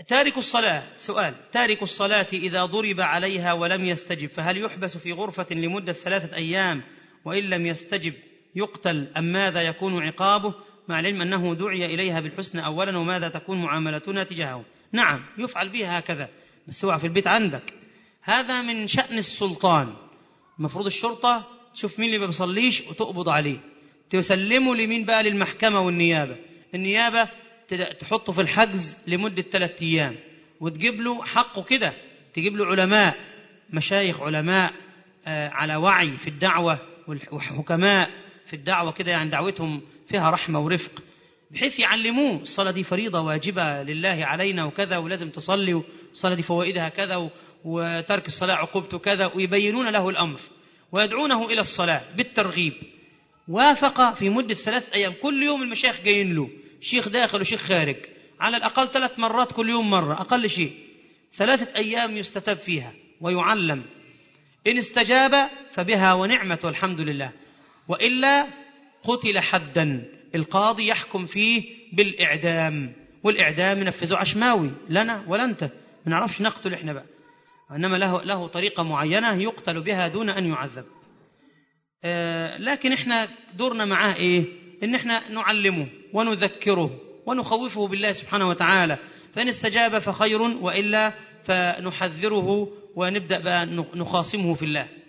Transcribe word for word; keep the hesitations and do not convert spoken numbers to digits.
تارك الصلاة، سؤال: تارك الصلاة إذا ضرب عليها ولم يستجب فهل يحبس في غرفة لمدة ثلاثة أيام وإن لم يستجب يقتل أم ماذا يكون عقابه، مع العلم أنه دعي إليها بالحسنى أولا، وماذا تكون معاملتنا تجاهه؟ نعم، يفعل بها هكذا، بس هو في البيت عندك. هذا من شأن السلطان. مفروض الشرطة تشوف مين اللي ما بيصليش وتقبض عليه، تسلمه لمين بقى؟ للمحكمة والنيابة. النيابة تحطه في الحجز لمدة ثلاثة أيام وتجيب له حقه كده، تجيب له علماء، مشايخ علماء آه على وعي في الدعوة، وحكماء في الدعوة كده، يعني دعوتهم فيها رحمة ورفق، بحيث يعلموه الصلاة دي فريضة واجبة لله علينا وكذا، ولازم تصلي، والصلاة دي فوائدها كذا، وترك الصلاة عقوبته كذا، ويبينون له الأمر ويدعونه إلى الصلاة بالترغيب. وافق في مدة ثلاثة أيام، كل يوم المشايخ جايين له، شيخ داخل وشيخ خارج، على الأقل ثلاث مرات كل يوم مرة، أقل شيء ثلاثة أيام يستتاب فيها ويعلم. إن استجاب فبها ونعمة والحمد لله، وإلا قتل حدا، القاضي يحكم فيه بالإعدام، والإعدام نفذه عشماوي لنا ولا أنت، ما نعرفش نقتل إحنا بقى، إنما له, له طريقة معينة يقتل بها دون أن يعذب. آه لكن إحنا دورنا معاه إيه؟ إن إحنا نعلمه ونذكره ونخوفه بالله سبحانه وتعالى، فإن استجاب فخير، وإلا فنحذره ونبدأ بقى نخاصمه في الله.